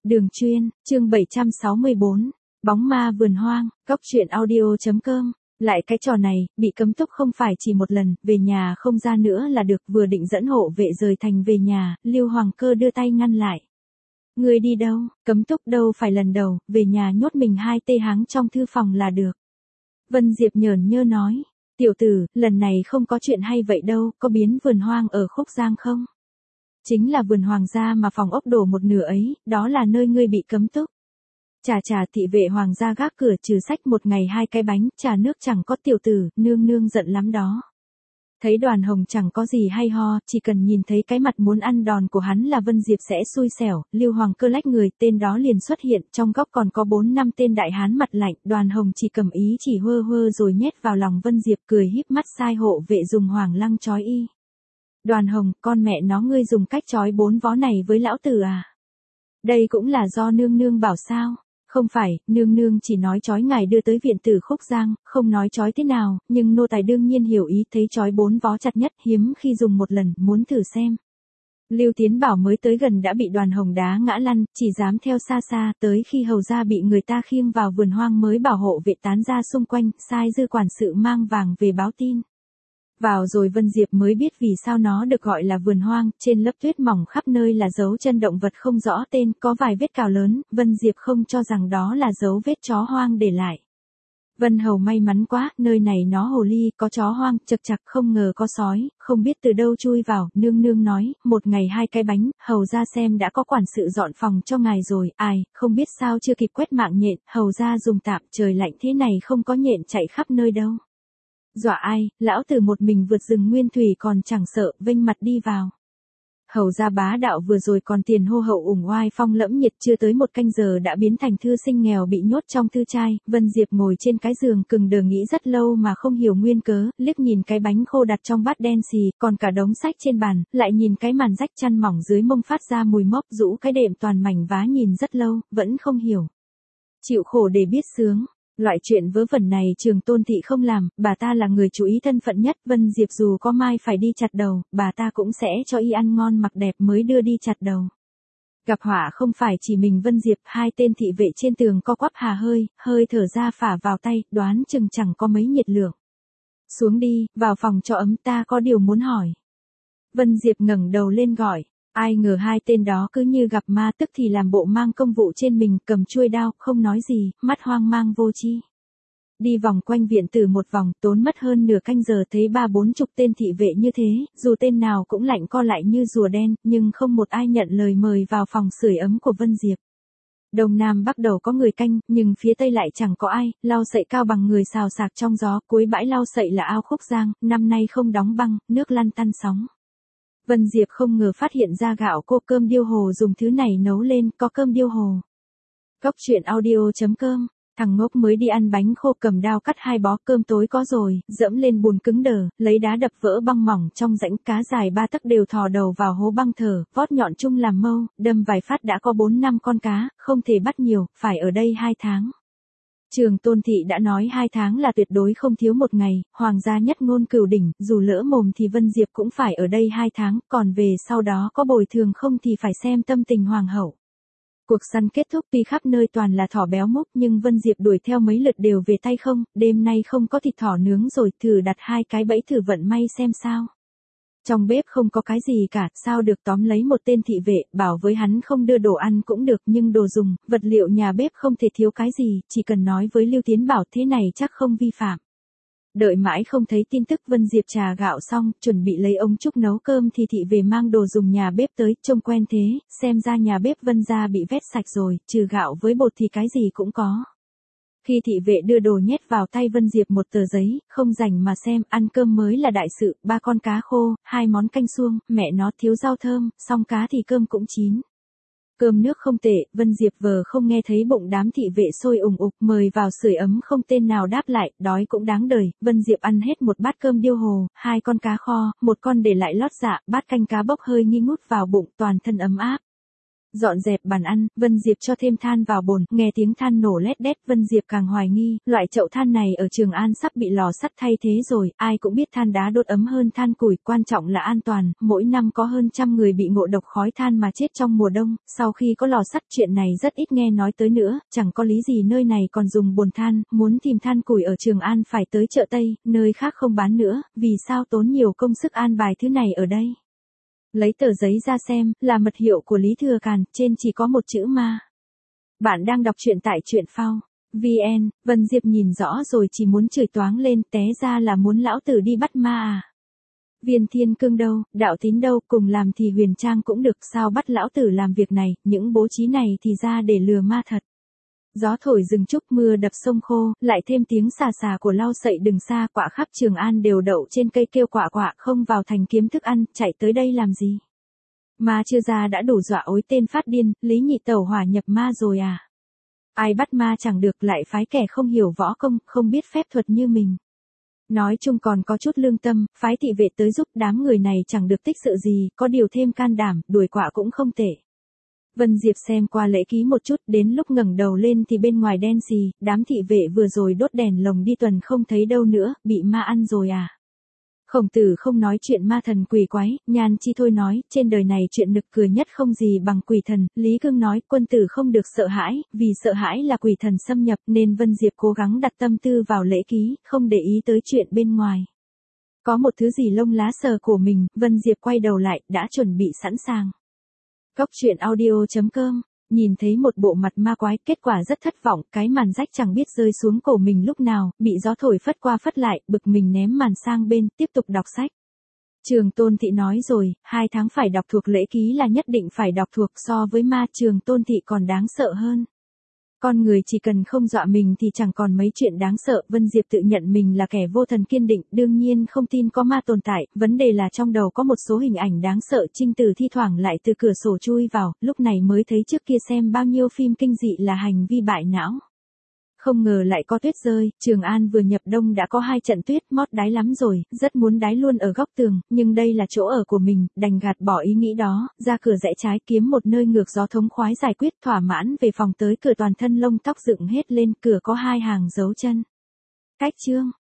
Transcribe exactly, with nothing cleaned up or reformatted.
Đường Chuyên, chương bảy trăm sáu mươi bốn, Bóng ma vườn hoang, góc truyện audio.com. Lại cái trò này, bị cấm túc không phải chỉ một lần, về nhà không ra nữa là được, vừa định dẫn hộ vệ rời thành về nhà, Lưu Hoàng Cơ đưa tay ngăn lại. Ngươi đi đâu, cấm túc đâu phải lần đầu, về nhà nhốt mình hai tê háng trong thư phòng là được. Vân Diệp nhởn nhơ nói, tiểu tử, lần này không có chuyện hay vậy đâu, có biến vườn hoang ở Khúc Giang không? Chính là vườn hoàng gia mà phòng ốc đổ một nửa ấy, đó là nơi ngươi bị cấm túc. Chà chà, thị vệ hoàng gia gác cửa trừ sách một ngày hai cái bánh, trà nước chẳng có, tiểu tử, nương nương giận lắm đó. Thấy Đoàn Hồng chẳng có gì hay ho, chỉ cần nhìn thấy cái mặt muốn ăn đòn của hắn là Vân Diệp sẽ xui xẻo. Lưu Hoàng Cơ lách người, tên đó liền xuất hiện, trong góc còn có bốn năm tên đại hán mặt lạnh. Đoàn Hồng chỉ cầm ý chỉ hơ hơ rồi nhét vào lòng Vân Diệp, cười híp mắt sai hộ vệ dùng hoàng lăng trói y. Đoàn Hồng, con mẹ nó, ngươi dùng cách trói bốn vó này với lão tử à? Đây cũng là do nương nương bảo sao? Không phải, nương nương chỉ nói trói ngài đưa tới viện tử Khúc Giang, không nói trói thế nào, nhưng nô tài đương nhiên hiểu ý, thấy trói bốn vó chặt nhất, hiếm khi dùng một lần, muốn thử xem. Lưu Tiến Bảo mới tới gần đã bị Đoàn Hồng đá ngã lăn, chỉ dám theo xa xa, tới khi hầu ra bị người ta khiêng vào vườn hoang mới bảo hộ vệ tán ra xung quanh, sai dư quản sự mang vàng về báo tin. Vào rồi Vân Diệp mới biết vì sao nó được gọi là vườn hoang, trên lớp tuyết mỏng khắp nơi là dấu chân động vật không rõ tên, có vài vết cào lớn, Vân Diệp không cho rằng đó là dấu vết chó hoang để lại. Vân Hầu may mắn quá, nơi này nó hồ ly, có chó hoang, chật chặt, không ngờ có sói, không biết từ đâu chui vào, nương nương nói, một ngày hai cái bánh, hầu ra xem đã có quản sự dọn phòng cho ngài rồi, ai, không biết sao chưa kịp quét mạng nhện, hầu ra dùng tạm, trời lạnh thế này không có nhện chạy khắp nơi đâu. Dọa ai, lão tử một mình vượt rừng nguyên thủy còn chẳng sợ, vênh mặt đi vào. Hầu gia bá đạo vừa rồi còn tiền hô hậu ủng oai phong lẫm nhiệt, chưa tới một canh giờ đã biến thành thư sinh nghèo bị nhốt trong thư trai. Vân Diệp ngồi trên cái giường cứng đờ nghĩ rất lâu mà không hiểu nguyên cớ, liếc nhìn cái bánh khô đặt trong bát đen xì, còn cả đống sách trên bàn, lại nhìn cái màn rách chăn mỏng dưới mông phát ra mùi mốc, rũ cái đệm toàn mảnh vá nhìn rất lâu, vẫn không hiểu. Chịu khổ để biết sướng. Loại chuyện vớ vẩn này Trường Tôn Thị không làm, bà ta là người chú ý thân phận nhất. Vân Diệp dù có mai phải đi chặt đầu, bà ta cũng sẽ cho y ăn ngon mặc đẹp mới đưa đi chặt đầu. Gặp họa không phải chỉ mình Vân Diệp, hai tên thị vệ trên tường co quắp hà hơi, hơi thở ra phả vào tay, đoán chừng chẳng có mấy nhiệt lượng. Xuống đi, vào phòng cho ấm, ta có điều muốn hỏi. Vân Diệp ngẩng đầu lên gọi. Ai ngờ hai tên đó cứ như gặp ma, tức thì làm bộ mang công vụ trên mình, cầm chuôi đao, không nói gì, mắt hoang mang vô tri. Đi vòng quanh viện tử một vòng, tốn mất hơn nửa canh giờ thấy ba bốn chục tên thị vệ như thế, dù tên nào cũng lạnh co lại như rùa đen, nhưng không một ai nhận lời mời vào phòng sưởi ấm của Vân Diệp. Đông Nam Bắc đầu có người canh, nhưng phía Tây lại chẳng có ai, lau sậy cao bằng người xào xạc trong gió, cuối bãi lau sậy là ao Khúc Giang, năm nay không đóng băng, nước lăn tăn sóng. Vân Diệp không ngờ phát hiện ra gạo cô cơm điêu hồ dùng thứ này nấu lên, có cơm điêu hồ. Góc truyện audio.com, thằng ngốc mới đi ăn bánh khô cầm đao cắt hai bó cơm tối có rồi, dẫm lên bùn cứng đờ, lấy đá đập vỡ băng mỏng trong rãnh, cá dài ba tấc đều thò đầu vào hố băng thở, vót nhọn chung làm mâu, đâm vài phát đã có bốn năm con cá, không thể bắt nhiều, phải ở đây hai tháng. Trường Tôn Thị đã nói hai tháng là tuyệt đối không thiếu một ngày, hoàng gia nhất ngôn cửu đỉnh, dù lỡ mồm thì Vân Diệp cũng phải ở đây hai tháng, còn về sau đó có bồi thường không thì phải xem tâm tình hoàng hậu. Cuộc săn kết thúc, tuy khắp nơi toàn là thỏ béo múc nhưng Vân Diệp đuổi theo mấy lượt đều về tay không, đêm nay không có thịt thỏ nướng rồi, thử đặt hai cái bẫy thử vận may xem sao. Trong bếp không có cái gì cả, sao được tóm lấy một tên thị vệ, bảo với hắn không đưa đồ ăn cũng được nhưng đồ dùng, vật liệu nhà bếp không thể thiếu cái gì, chỉ cần nói với Lưu Tiến Bảo thế này chắc không vi phạm. Đợi mãi không thấy tin tức, Vân Diệp trà gạo xong, chuẩn bị lấy ống trúc nấu cơm thì thị vệ mang đồ dùng nhà bếp tới, trông quen thế, xem ra nhà bếp Vân gia bị vét sạch rồi, trừ gạo với bột thì cái gì cũng có. Khi thị vệ đưa đồ nhét vào tay Vân Diệp một tờ giấy, không rảnh mà xem, ăn cơm mới là đại sự, ba con cá khô, hai món canh suông, mẹ nó thiếu rau thơm, xong cá thì cơm cũng chín. Cơm nước không tệ, Vân Diệp vờ không nghe thấy bụng đám thị vệ sôi ùng ục, mời vào sưởi ấm không tên nào đáp lại, đói cũng đáng đời. Vân Diệp ăn hết một bát cơm điêu hồ, hai con cá kho, một con để lại lót dạ, bát canh cá bốc hơi nghi ngút vào bụng, toàn thân ấm áp. Dọn dẹp bàn ăn, Vân Diệp cho thêm than vào bồn, nghe tiếng than nổ lét đét, Vân Diệp càng hoài nghi, loại chậu than này ở Trường An sắp bị lò sắt thay thế rồi, ai cũng biết than đá đốt ấm hơn than củi, quan trọng là an toàn, mỗi năm có hơn trăm người bị ngộ độc khói than mà chết trong mùa đông, sau khi có lò sắt chuyện này rất ít nghe nói tới nữa, chẳng có lý gì nơi này còn dùng bồn than, muốn tìm than củi ở Trường An phải tới chợ Tây, nơi khác không bán nữa, vì sao tốn nhiều công sức an bài thứ này ở đây. Lấy tờ giấy ra xem, là mật hiệu của Lý Thừa Càn, trên chỉ có một chữ ma. Bạn đang đọc truyện tại truyện phao vn, Vân Diệp nhìn rõ rồi chỉ muốn chửi toáng lên, té ra là muốn lão tử đi bắt ma à. Viên Thiên Cương đâu, Đạo Tín đâu, cùng làm thì Huyền Trang cũng được, sao bắt lão tử làm việc này, những bố trí này thì ra để lừa ma thật. Gió thổi rừng trúc, mưa đập sông khô, lại thêm tiếng xà xà của lau sậy đừng xa, quạ khắp Trường An đều đậu trên cây kêu quạ quạ, không vào thành kiếm thức ăn, chạy tới đây làm gì. Ma chưa ra đã đủ dọa ối tên phát điên, Lý Nhị Tẩu hỏa nhập ma rồi à. Ai bắt ma chẳng được, lại phái kẻ không hiểu võ công, không biết phép thuật như mình. Nói chung còn có chút lương tâm, phái thị vệ tới giúp, đám người này chẳng được tích sự gì, có điều thêm can đảm, đuổi quạ cũng không tệ. Vân Diệp xem qua lễ ký một chút, đến lúc ngẩng đầu lên thì bên ngoài đen xì, đám thị vệ vừa rồi đốt đèn lồng đi tuần không thấy đâu nữa, bị ma ăn rồi à. Khổng Tử không nói chuyện ma thần quỷ quái, Nhan Chi thôi nói, trên đời này chuyện nực cười nhất không gì bằng quỷ thần, Lý Cương nói, quân tử không được sợ hãi, vì sợ hãi là quỷ thần xâm nhập, nên Vân Diệp cố gắng đặt tâm tư vào lễ ký, không để ý tới chuyện bên ngoài. Có một thứ gì lông lá sờ của mình, Vân Diệp quay đầu lại, đã chuẩn bị sẵn sàng. Cốc truyện audio chấm com, nhìn thấy một bộ mặt ma quái, kết quả rất thất vọng, cái màn rách chẳng biết rơi xuống cổ mình lúc nào, bị gió thổi phất qua phất lại, bực mình ném màn sang bên, tiếp tục đọc sách. Trường Tôn Thị nói rồi, hai tháng phải đọc thuộc lễ ký là nhất định phải đọc thuộc, so với ma Trường Tôn Thị còn đáng sợ hơn. Con người chỉ cần không dọa mình thì chẳng còn mấy chuyện đáng sợ, Vân Diệp tự nhận mình là kẻ vô thần kiên định, đương nhiên không tin có ma tồn tại, vấn đề là trong đầu có một số hình ảnh đáng sợ, Trinh Tử thi thoảng lại từ cửa sổ chui vào, lúc này mới thấy trước kia xem bao nhiêu phim kinh dị là hành vi bại não. Không ngờ lại có tuyết rơi, Trường An vừa nhập đông đã có hai trận tuyết, mót đái lắm rồi, rất muốn đái luôn ở góc tường, nhưng đây là chỗ ở của mình, đành gạt bỏ ý nghĩ đó, ra cửa rẽ trái kiếm một nơi ngược gió thống khoái giải quyết, thỏa mãn về phòng tới cửa toàn thân lông tóc dựng hết lên, cửa có hai hàng dấu chân. Cách chương